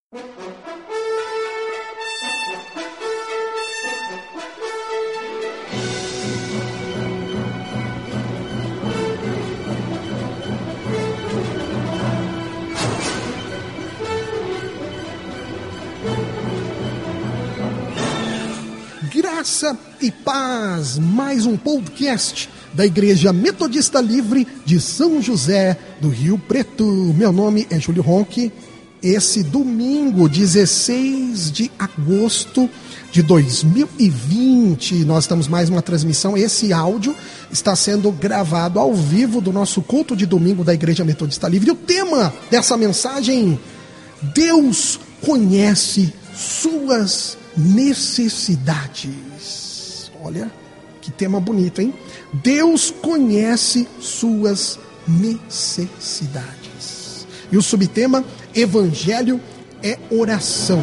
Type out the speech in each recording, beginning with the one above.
Graça e paz, mais um podcast da Igreja Metodista Livre de São José do Rio Preto. Meu nome é Júlio Ronque. Esse domingo, 16 de agosto de 2020, nós estamos mais uma transmissão. Esse áudio está sendo gravado ao vivo do nosso culto de domingo da Igreja Metodista Livre. E o tema dessa mensagem: Deus conhece suas necessidades. Olha que tema bonito, hein? Deus conhece suas necessidades. E o subtema: Evangelho é oração.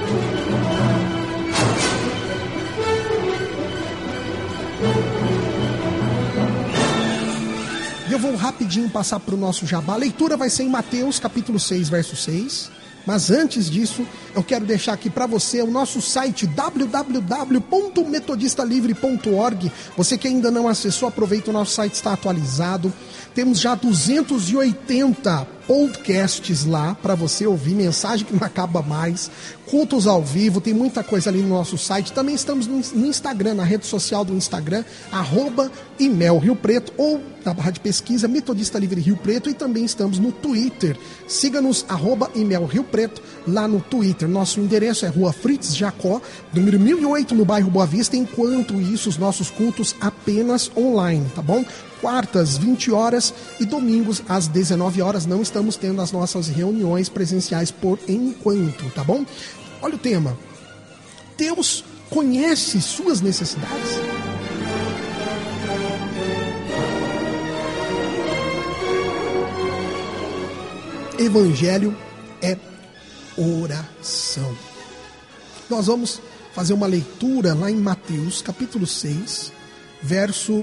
E eu vou rapidinho passar para o nosso jabá. A leitura vai ser em Mateus capítulo 6, verso 6. Mas antes disso, eu quero deixar aqui para você o nosso site www.metodistalivre.org. Você que ainda não acessou, aproveita, o nosso site está atualizado. Temos já 280 podcasts lá para você ouvir, mensagem que não acaba mais, cultos ao vivo, tem muita coisa ali no nosso site. Também estamos no Instagram, na rede social do Instagram, @IMEL Rio Preto, ou na barra de pesquisa Metodista Livre Rio Preto, e também estamos no Twitter. Siga-nos, @IMEL Rio Preto, lá no Twitter. Nosso endereço é Rua Fritz Jacó, número 1008, no bairro Boa Vista. Enquanto isso, os nossos cultos apenas online, tá bom? Quartas, 20 horas, e domingos, às 19 horas. Não estamos tendo as nossas reuniões presenciais por enquanto, tá bom? Olha o tema: Deus conhece suas necessidades. Evangelho é oração. Nós vamos fazer uma leitura lá em Mateus, capítulo 6, verso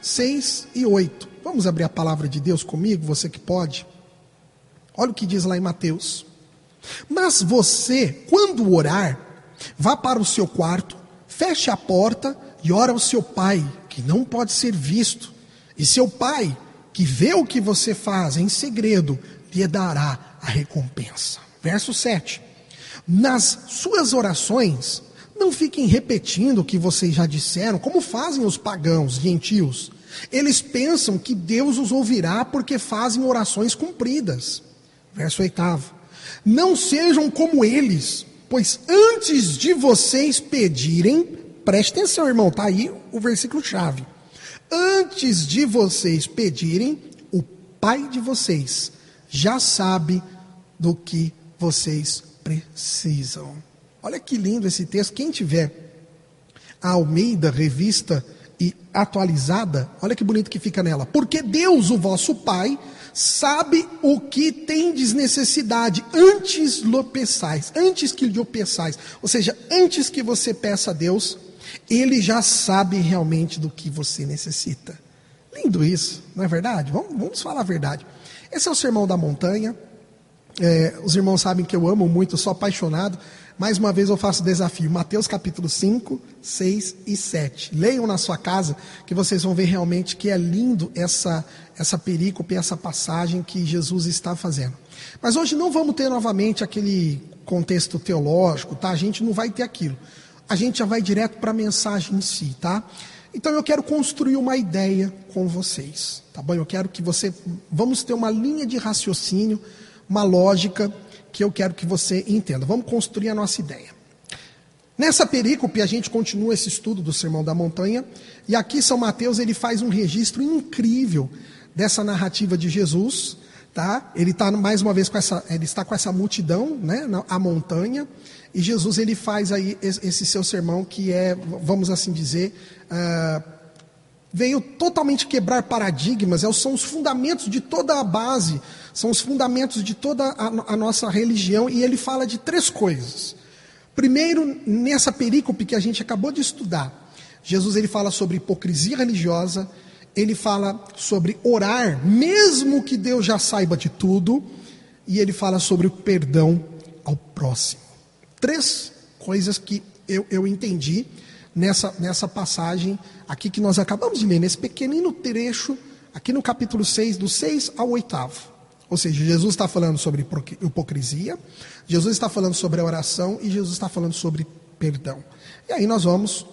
6 e 8. Vamos abrir a palavra de Deus comigo, você que pode. Olha o que diz lá em Mateus: Mas você, quando orar, vá para o seu quarto, feche a porta e ora ao seu pai, que não pode ser visto. E seu pai, que vê o que você faz em segredo, lhe dará a recompensa. Verso 7. Nas suas orações, não fiquem repetindo o que vocês já disseram, como fazem os pagãos, gentios. Eles pensam que Deus os ouvirá porque fazem orações compridas. Verso 8. Não sejam como eles, pois antes de vocês pedirem, preste atenção, irmão, está aí o versículo-chave. Antes de vocês pedirem, o Pai de vocês já sabe do que vocês precisam. Olha que lindo esse texto. Quem tiver a Almeida, revista e atualizada, olha que bonito que fica nela. Porque Deus, o vosso Pai, sabe o que tendes necessidade antes que lhe peçais. Ou seja, antes que você peça a Deus, Ele já sabe realmente do que você necessita. Lindo isso, não é verdade? Vamos falar a verdade. Esse é o Sermão da Montanha. Os irmãos sabem que eu amo muito, eu sou apaixonado. Mais uma vez eu faço o desafio: Mateus capítulo 5, 6 e 7. Leiam na sua casa, que vocês vão ver realmente que é lindo essa perícope, essa passagem que Jesus está fazendo. Mas hoje não vamos ter novamente aquele contexto teológico, tá? A gente não vai ter aquilo. A gente já vai direto para a mensagem em si, tá? Então eu quero construir uma ideia com vocês, tá bom? Eu quero que vamos ter uma linha de raciocínio, uma lógica que eu quero que você entenda. Vamos construir a nossa ideia. Nessa perícope a gente continua esse estudo do Sermão da Montanha, e aqui São Mateus ele faz um registro incrível dessa narrativa de Jesus, tá? Ele está mais uma vez ele está com essa multidão, né, a montanha, e Jesus ele faz aí esse seu sermão que é, vamos assim dizer, veio totalmente quebrar paradigmas, são os fundamentos de toda a base, são os fundamentos de toda a nossa religião, e ele fala de 3 coisas. Primeiro, nessa perícope que a gente acabou de estudar, Jesus ele fala sobre hipocrisia religiosa, ele fala sobre orar, mesmo que Deus já saiba de tudo, e ele fala sobre o perdão ao próximo. 3 coisas que eu entendi nessa passagem aqui que nós acabamos de ler, nesse pequenino trecho, aqui no capítulo 6, do 6 ao 8º. Ou seja, Jesus está falando sobre hipocrisia, Jesus está falando sobre a oração e Jesus está falando sobre perdão. E aí nós vamos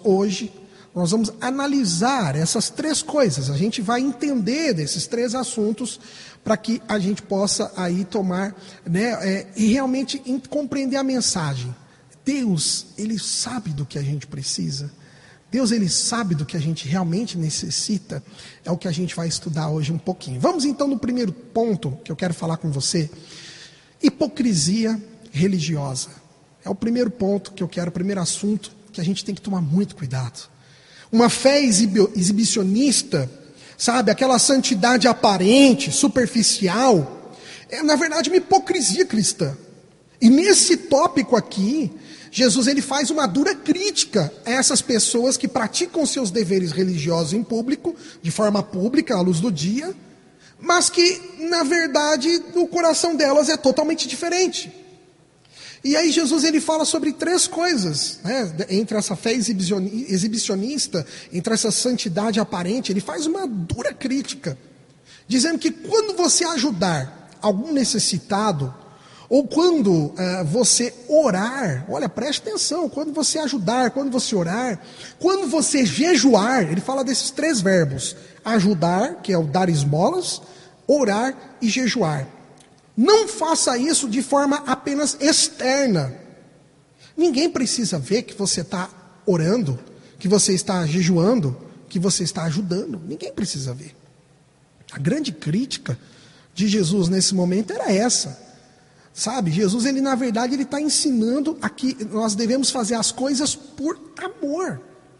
analisar essas 3 coisas. A gente vai entender desses 3 assuntos para que a gente possa aí tomar, e realmente compreender a mensagem. Deus, Ele sabe do que a gente precisa. Deus, Ele sabe do que a gente realmente necessita. É o que a gente vai estudar hoje um pouquinho. Vamos então no primeiro ponto que eu quero falar com você. Hipocrisia religiosa. É o primeiro ponto que eu quero, o primeiro assunto que a gente tem que tomar muito cuidado. Uma fé exibicionista, sabe? Aquela santidade aparente, superficial, é na verdade uma hipocrisia cristã. E nesse tópico aqui, Jesus ele faz uma dura crítica a essas pessoas que praticam seus deveres religiosos em público, de forma pública, à luz do dia, mas que, na verdade, o coração delas é totalmente diferente. E aí Jesus ele fala sobre 3 coisas, entre essa fé exibicionista, entre essa santidade aparente, ele faz uma dura crítica, dizendo que quando você ajudar algum necessitado, ou quando você orar, olha, preste atenção, quando você ajudar, quando você orar, quando você jejuar, ele fala desses 3 verbos, ajudar, que é o dar esmolas, orar e jejuar. Não faça isso de forma apenas externa. Ninguém precisa ver que você está orando, que você está jejuando, que você está ajudando. Ninguém precisa ver. A grande crítica de Jesus nesse momento era essa. Sabe, Jesus, ele na verdade, ele está ensinando a que nós devemos fazer as coisas por amor.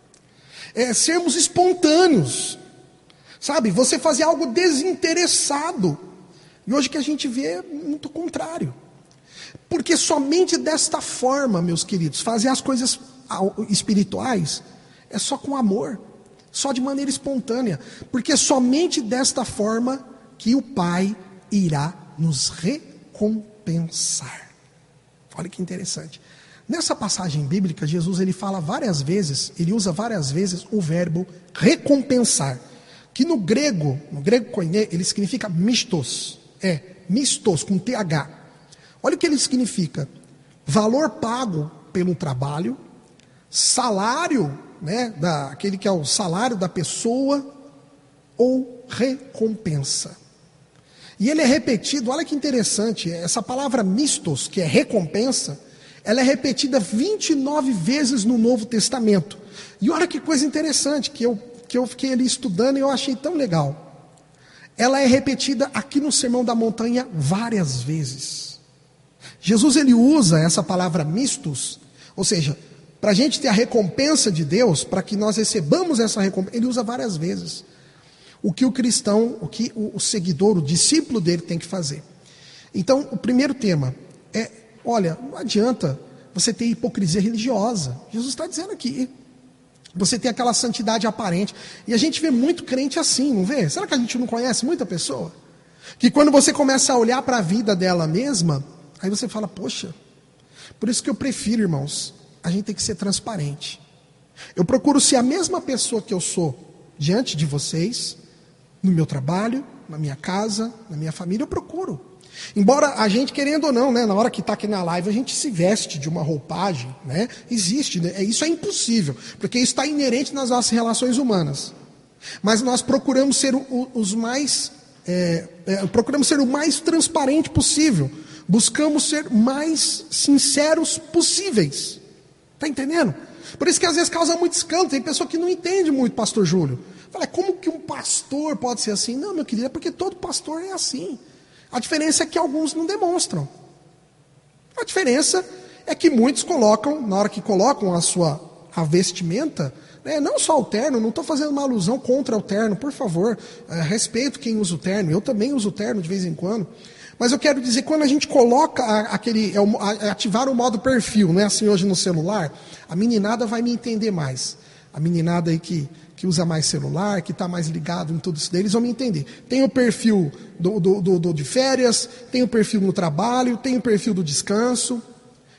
Sermos espontâneos. Sabe, você fazer algo desinteressado. E hoje que a gente vê é muito contrário. Porque somente desta forma, meus queridos, fazer as coisas espirituais é só com amor, só de maneira espontânea. Porque somente desta forma que o Pai irá nos recompensar. Olha que interessante. Nessa passagem bíblica, Jesus ele fala várias vezes, ele usa várias vezes o verbo recompensar, que no grego koiné, ele significa mistos. Mistos, com TH. Olha o que ele significa. Valor pago pelo trabalho, salário, aquele que é o salário da pessoa, ou recompensa. E ele é repetido, olha que interessante, essa palavra mistos, que é recompensa, ela é repetida 29 vezes no Novo Testamento. E olha que coisa interessante, que eu fiquei ali estudando e eu achei tão legal. Ela é repetida aqui no Sermão da Montanha várias vezes. Jesus ele usa essa palavra mistos, ou seja, para a gente ter a recompensa de Deus, para que nós recebamos essa recompensa, ele usa várias vezes. O que o cristão, o que o seguidor, o discípulo dele tem que fazer. Então, o primeiro tema é, olha, não adianta você ter hipocrisia religiosa. Jesus está dizendo aqui. Você tem aquela santidade aparente. E a gente vê muito crente assim, não vê? Será que a gente não conhece muita pessoa? Que quando você começa a olhar para a vida dela mesma, aí você fala, poxa, por isso que eu prefiro, irmãos, a gente tem que ser transparente. Eu procuro ser a mesma pessoa que eu sou diante de vocês, no meu trabalho, na minha casa, na minha família, eu procuro. Embora a gente, querendo ou não, na hora que está aqui na live, a gente se veste de uma roupagem, existe, isso é impossível, porque isso está inerente nas nossas relações humanas. Mas nós procuramos ser procuramos ser o mais transparente possível, buscamos ser mais sinceros possíveis. Está entendendo? Por isso que às vezes causa muito escândalo, tem pessoa que não entende muito, pastor Júlio. Fala, como que um pastor pode ser assim? Não, meu querido, é porque todo pastor é assim. A diferença é que alguns não demonstram. A diferença é que muitos colocam, na hora que colocam a vestimenta, não só o terno, não estou fazendo uma alusão contra o terno, por favor, respeito quem usa o terno, eu também uso o terno de vez em quando, mas eu quero dizer, quando a gente coloca ativar o modo perfil, assim hoje no celular, a meninada vai me entender mais, a meninada aí que usa mais celular, que está mais ligado em tudo isso deles, vão me entender. Tem o perfil de férias, tem o perfil no trabalho, tem o perfil do descanso.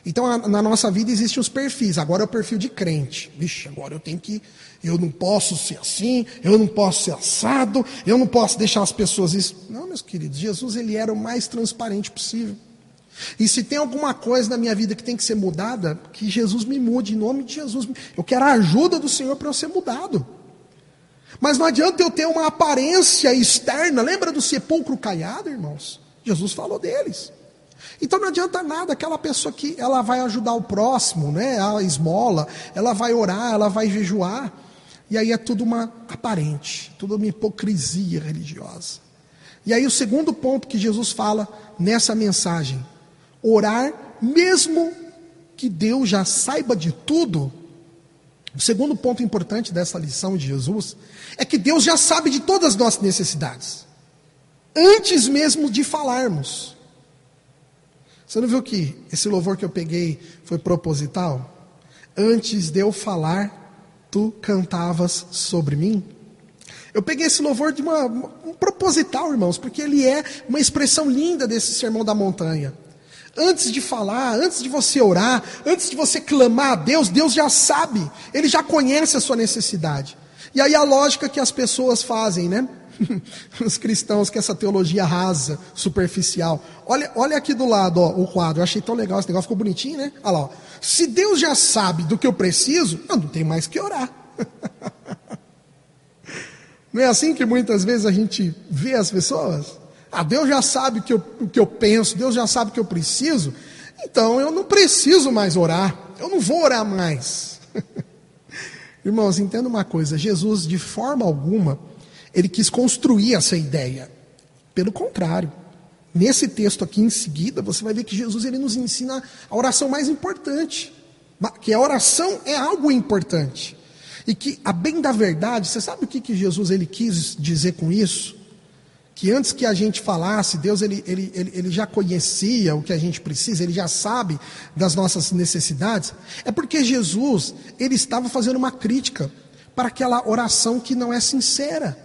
Então, na nossa vida existem os perfis. Agora é o perfil de crente. Vixe, agora eu não posso ser assim, eu não posso ser assado, eu não posso deixar as pessoas isso. Não, meus queridos, Jesus, ele era o mais transparente possível. E se tem alguma coisa na minha vida que tem que ser mudada, que Jesus me mude, em nome de Jesus. Eu quero a ajuda do Senhor para eu ser mudado. Mas não adianta eu ter uma aparência externa. Lembra do sepulcro caiado, irmãos? Jesus falou deles. Então não adianta nada aquela pessoa que ela vai ajudar o próximo, né? A esmola, ela vai orar, ela vai jejuar, e aí é tudo uma aparente, tudo uma hipocrisia religiosa. E aí o segundo ponto que Jesus fala nessa mensagem: orar mesmo que Deus já saiba de tudo. O segundo ponto importante dessa lição de Jesus é que Deus já sabe de todas as nossas necessidades, antes mesmo de falarmos. Você não viu que esse louvor que eu peguei foi proposital? Antes de eu falar, tu cantavas sobre mim. Eu peguei esse louvor de um proposital, irmãos, porque ele é uma expressão linda desse sermão da montanha. Antes de falar, antes de você orar, antes de você clamar a Deus, Deus já sabe, Ele já conhece a sua necessidade. E aí a lógica que as pessoas fazem, né? Os cristãos com essa teologia rasa, superficial. Olha aqui do lado, ó, o quadro. Eu achei tão legal, esse negócio ficou bonitinho, né? Olha lá, ó. Se Deus já sabe do que eu preciso, eu não tenho mais que orar. Não é assim que muitas vezes a gente vê as pessoas? Deus já sabe o que eu penso, Deus já sabe o que eu preciso, então eu não preciso mais orar, eu não vou orar mais. Irmãos, entenda uma coisa: Jesus, de forma alguma, ele quis construir essa ideia. Pelo contrário, nesse texto aqui em seguida, você vai ver que Jesus ele nos ensina a oração mais importante, que a oração é algo importante, e que, a bem da verdade, você sabe o que Jesus ele quis dizer com isso? Que antes que a gente falasse, Deus ele já conhecia o que a gente precisa, Ele já sabe das nossas necessidades. É porque Jesus, ele estava fazendo uma crítica para aquela oração que não é sincera.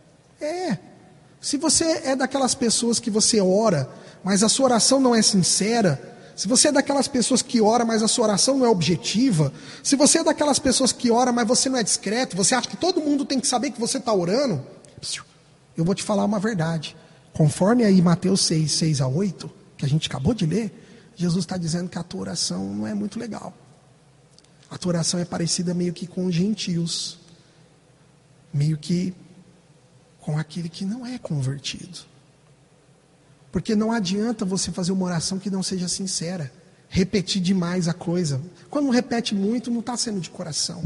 Se você é daquelas pessoas que você ora, mas a sua oração não é sincera, se você é daquelas pessoas que ora, mas a sua oração não é objetiva, se você é daquelas pessoas que ora, mas você não é discreto, você acha que todo mundo tem que saber que você está orando, eu vou te falar uma verdade. Conforme aí Mateus 6, 6 a 8, que a gente acabou de ler, Jesus está dizendo que a tua oração não é muito legal. A tua oração é parecida meio que com os gentios, meio que com aquele que não é convertido. Porque não adianta você fazer uma oração que não seja sincera, repetir demais a coisa. Quando repete muito, não está sendo de coração.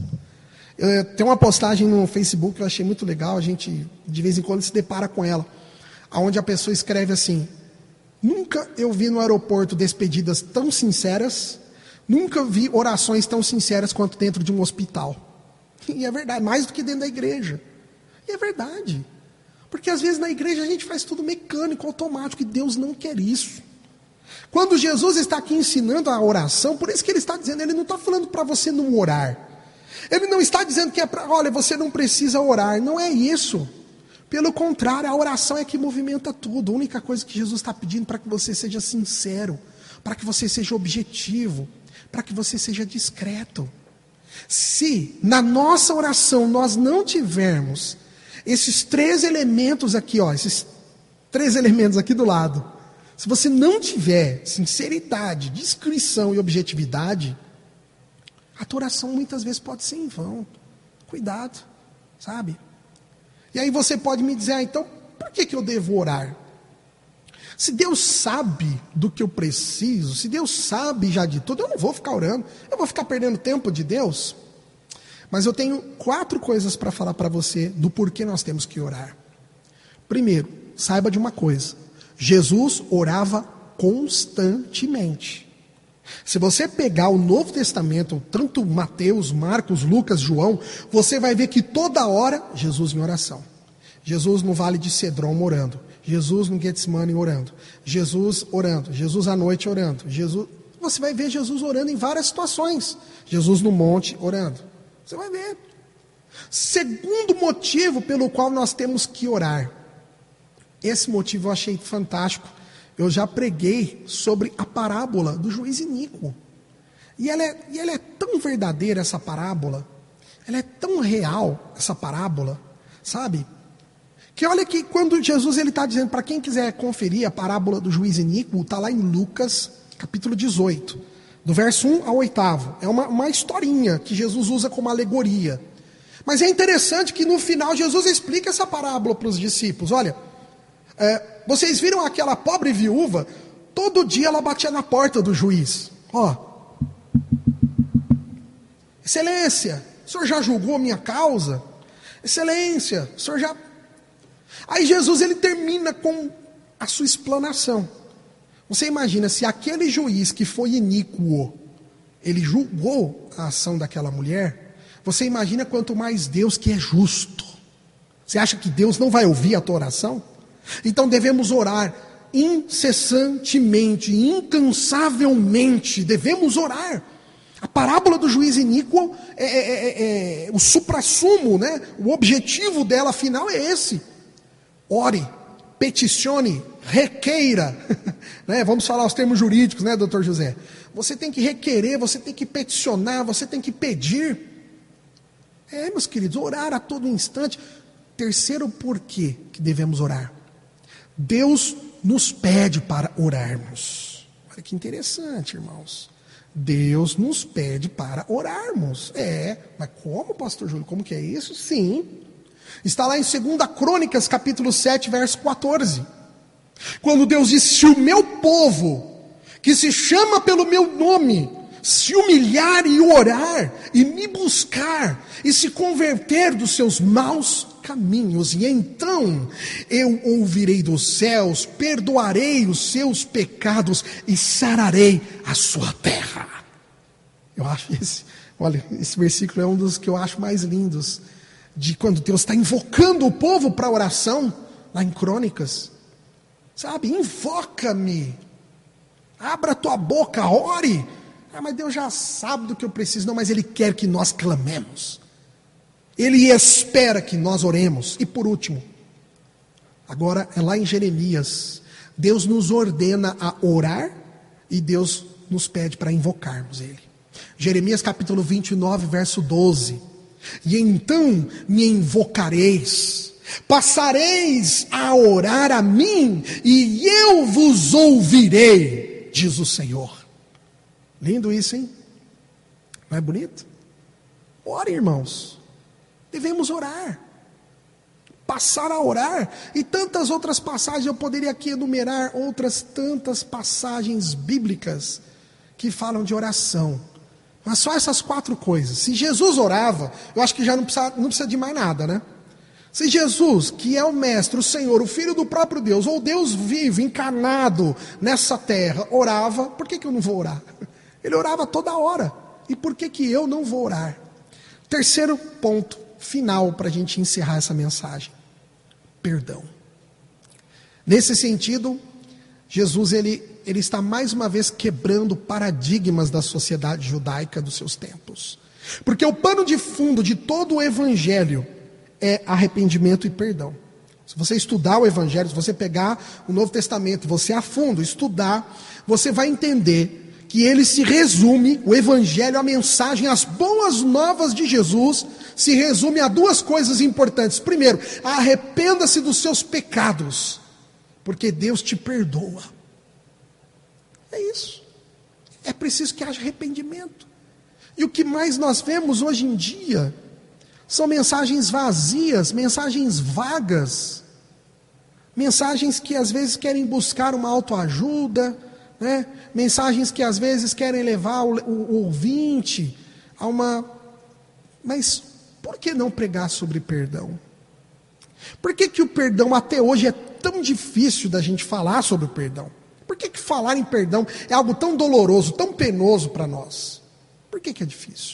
Tem uma postagem no Facebook que eu achei muito legal, a gente de vez em quando se depara com ela, onde a pessoa escreve assim: nunca eu vi no aeroporto despedidas tão sinceras, nunca vi orações tão sinceras quanto dentro de um hospital. E é verdade, mais do que dentro da igreja. E é verdade, porque às vezes na igreja a gente faz tudo mecânico, automático, e Deus não quer isso. Quando Jesus está aqui ensinando a oração, por isso que Ele está dizendo, Ele não está falando para você não orar. Ele não está dizendo que olha, você não precisa orar. Não é isso. Pelo contrário, a oração é que movimenta tudo. A única coisa que Jesus está pedindo para que você seja sincero, para que você seja objetivo, para que você seja discreto. Se na nossa oração nós não tivermos esses três elementos aqui, ó, esses três elementos aqui do lado, se você não tiver sinceridade, discrição e objetividade, a tua oração muitas vezes pode ser em vão. Cuidado, sabe? E aí você pode me dizer, então, por que eu devo orar? Se Deus sabe do que eu preciso, se Deus sabe já de tudo, eu não vou ficar orando, eu vou ficar perdendo tempo de Deus. Mas eu tenho 4 coisas para falar para você do porquê nós temos que orar. Primeiro, saiba de uma coisa: Jesus orava constantemente. Se você pegar o Novo Testamento, tanto Mateus, Marcos, Lucas, João, você vai ver que toda hora Jesus em oração. Jesus no Vale de Cedron orando, Jesus no Getsemane orando, Jesus orando, Jesus à noite orando, você vai ver Jesus orando em várias situações, Jesus no monte orando, você vai ver. Segundo motivo pelo qual nós temos que orar, esse motivo eu achei fantástico. Eu já preguei sobre a parábola do juiz iníquo. E ela é tão verdadeira, essa parábola. Ela é tão real, essa parábola, sabe? Que olha que quando Jesus está dizendo, para quem quiser conferir a parábola do juiz iníquo, está lá em Lucas, capítulo 18, do verso 1 ao 8. É uma historinha que Jesus usa como alegoria. Mas é interessante que no final Jesus explica essa parábola para os discípulos. Olha, vocês viram aquela pobre viúva? Todo dia ela batia na porta do juiz. Excelência, o senhor já julgou minha causa? Excelência, o senhor já... Aí Jesus ele termina com a sua explanação. Você imagina, se aquele juiz que foi iníquo, ele julgou a ação daquela mulher, você imagina quanto mais Deus que é justo. Você acha que Deus não vai ouvir a tua oração? Então devemos orar incessantemente, incansavelmente, devemos orar. A parábola do juiz iníquo é o suprassumo, né? O objetivo dela final é esse. Ore, peticione, requeira, né? Vamos falar os termos jurídicos, né, doutor José? Você tem que requerer, você tem que peticionar, você tem que pedir. Meus queridos, orar a todo instante. Terceiro porquê que devemos orar. Deus nos pede para orarmos. Olha que interessante, irmãos. Deus nos pede para orarmos. Mas como, pastor Júlio? Como que é isso? Sim. Está lá em 2 Crônicas, capítulo 7, verso 14. Quando Deus disse, se o meu povo, que se chama pelo meu nome, se humilhar e orar, e me buscar, e se converter dos seus maus caminhos, e então eu ouvirei dos céus, perdoarei os seus pecados, e sararei a sua terra. Eu acho esse versículo é um dos que eu acho mais lindos, de quando Deus está invocando o povo para oração, lá em Crônicas, sabe, invoca-me, abra tua boca, ore. Mas Deus já sabe do que eu preciso. Não, mas Ele quer que nós clamemos, Ele espera que nós oremos. E por último, agora é lá em Jeremias, Deus nos ordena a orar, e Deus nos pede para invocarmos Ele. Jeremias capítulo 29, verso 12. E então me invocareis, passareis a orar a mim, e eu vos ouvirei, diz o Senhor. Lindo isso, hein? Não é bonito? Ore, irmãos. Devemos orar. Passar a orar. E tantas outras passagens, eu poderia aqui enumerar outras tantas passagens bíblicas que falam de oração. Mas só essas 4 coisas. Se Jesus orava, eu acho que já não precisa de mais nada, né? Se Jesus, que é o Mestre, o Senhor, o Filho do próprio Deus, ou Deus vivo, encarnado nessa terra, orava, por que eu não vou orar? Ele orava toda hora. E por que eu não vou orar? Terceiro ponto final para a gente encerrar essa mensagem. Perdão. Nesse sentido, Jesus ele está mais uma vez quebrando paradigmas da sociedade judaica dos seus tempos. Porque o pano de fundo de todo o evangelho é arrependimento e perdão. Se você estudar o evangelho, se você pegar o Novo Testamento, você a fundo estudar, você vai entender que ele se resume, o evangelho, a mensagem, as boas novas de Jesus, se resume a 2 coisas importantes. Primeiro, arrependa-se dos seus pecados, porque Deus te perdoa. É isso. É preciso que haja arrependimento. E o que mais nós vemos hoje em dia são mensagens vazias, mensagens vagas, mensagens que às vezes querem buscar uma autoajuda, né? Mensagens que às vezes querem levar o ouvinte a uma... Mas por que não pregar sobre perdão? Por que o perdão até hoje é tão difícil da gente falar sobre o perdão? Por que falar em perdão é algo tão doloroso, tão penoso para nós? Por que é difícil?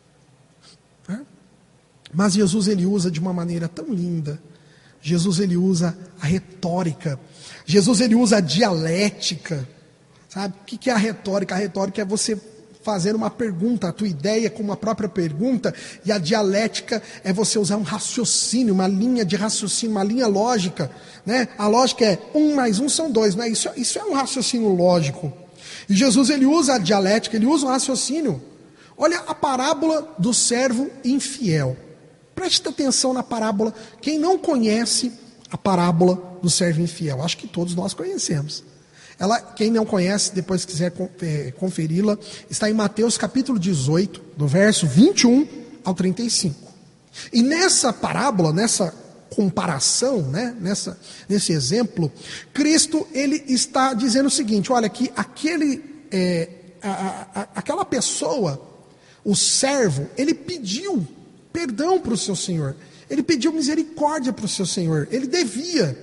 Mas Jesus ele usa de uma maneira tão linda. Jesus ele usa a retórica. Jesus ele usa a dialética. Sabe? O que é a retórica? A retórica é você fazer uma pergunta, a tua ideia com uma própria pergunta, e a dialética é você usar um raciocínio, uma linha de raciocínio, uma linha lógica, né? A lógica é 1 mais 1 são 2, né? Isso é um raciocínio lógico. E Jesus, ele usa a dialética, ele usa o raciocínio. Olha a parábola do servo infiel. Preste atenção na parábola. Quem não conhece a parábola do servo infiel? Acho que todos nós conhecemos. Quem não conhece, depois quiser conferi-la, está em Mateus capítulo 18, do verso 21 ao 35. E nessa parábola, nessa comparação, né, nesse exemplo, Cristo, ele está dizendo o seguinte: olha, que aquela pessoa, o servo, ele pediu perdão para o seu senhor, ele pediu misericórdia para o seu senhor, ele devia.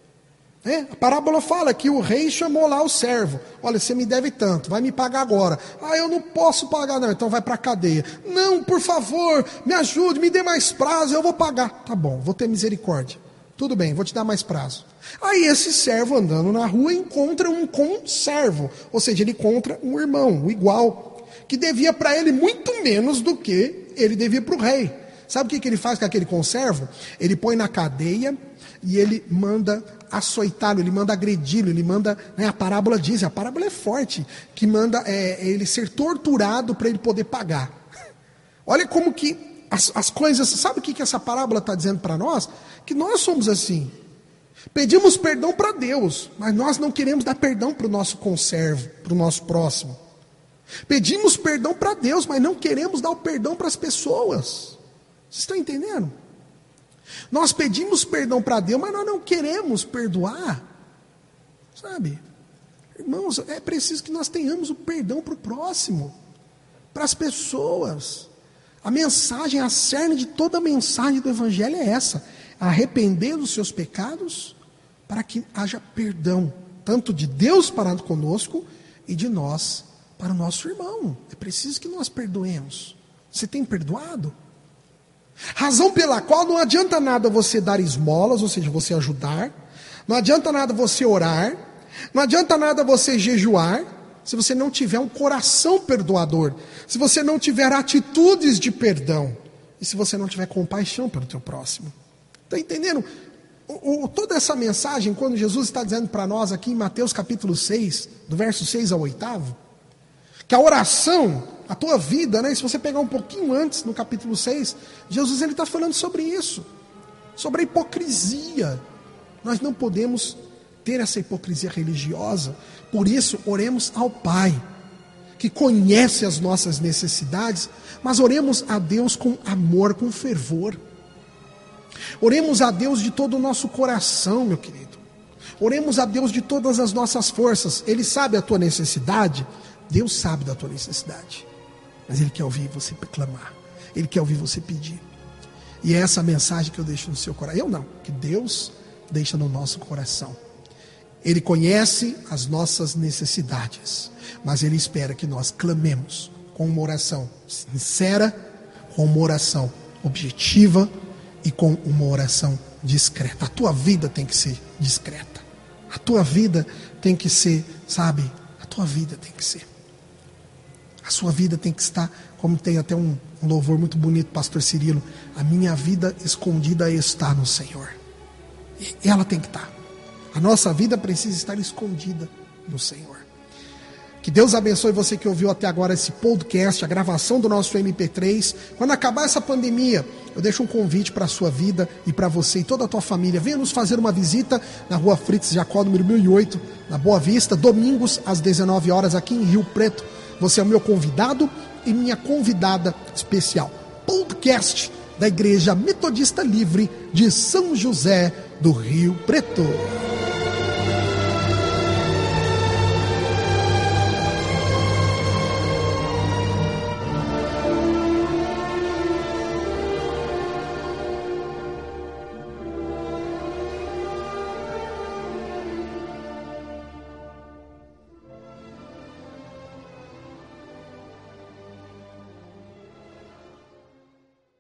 A parábola fala que o rei chamou lá o servo: olha, você me deve tanto, vai me pagar agora. Eu não posso pagar não, então vai para a cadeia. Não, por favor, me ajude, me dê mais prazo, eu vou pagar. Tá bom, vou ter misericórdia. Tudo bem, vou te dar mais prazo. Aí esse servo, andando na rua, encontra um conservo, ou seja, ele encontra um irmão, um igual, que devia para ele muito menos do que ele devia para o rei. Sabe o que ele faz com aquele conservo? Ele põe na cadeia e ele manda açoitá-lo, ele manda agredi-lo, ele manda, a parábola diz, a parábola é forte, que manda ele ser torturado para ele poder pagar. Olha como que as coisas, sabe o que essa parábola está dizendo para nós? Que nós somos assim, pedimos perdão para Deus, mas nós não queremos dar perdão para o nosso conservo, para o nosso próximo. Pedimos perdão para Deus, mas não queremos dar o perdão para as pessoas. Vocês estão entendendo? Nós pedimos perdão para Deus, mas nós não queremos perdoar. Sabe? Irmãos, é preciso que nós tenhamos o perdão para o próximo, para as pessoas. A mensagem, a cerne de toda a mensagem do Evangelho é essa: arrepender dos seus pecados para que haja perdão, tanto de Deus para conosco e de nós para o nosso irmão. É preciso que nós perdoemos. Você tem perdoado? Razão pela qual não adianta nada você dar esmolas, ou seja, você ajudar, não adianta nada você orar, não adianta nada você jejuar, se você não tiver um coração perdoador, se você não tiver atitudes de perdão, e se você não tiver compaixão pelo teu próximo. Está entendendo? Toda essa mensagem, quando Jesus está dizendo para nós aqui em Mateus capítulo 6, do verso 6 ao 8, que a oração, a tua vida, se você pegar um pouquinho antes, no capítulo 6, Jesus está falando sobre isso, sobre a hipocrisia. Nós não podemos ter essa hipocrisia religiosa, por isso oremos ao Pai, que conhece as nossas necessidades, mas oremos a Deus com amor, com fervor. Oremos a Deus de todo o nosso coração, meu querido. Oremos a Deus de todas as nossas forças. Ele sabe a tua necessidade, Deus sabe da tua necessidade, mas Ele quer ouvir você clamar, Ele quer ouvir você pedir. E é essa mensagem que eu deixo no seu coração. Eu não, que Deus deixa no nosso coração. Ele conhece as nossas necessidades, mas Ele espera que nós clamemos com uma oração sincera, com uma oração objetiva e com uma oração discreta. A tua vida tem que ser discreta. A tua vida tem que ser, a tua vida tem que ser. A sua vida tem que estar, como tem até um louvor muito bonito, pastor Cirilo: a minha vida escondida está no Senhor. E ela tem que estar. A nossa vida precisa estar escondida no Senhor. Que Deus abençoe você que ouviu até agora esse podcast, a gravação do nosso MP3. Quando acabar essa pandemia, eu deixo um convite para a sua vida e para você e toda a tua família. Venha nos fazer uma visita na rua Fritz Jacó, número 1008, na Boa Vista, domingos às 19 horas, aqui em Rio Preto. Você é o meu convidado e minha convidada especial. Podcast da Igreja Metodista Livre de São José do Rio Preto.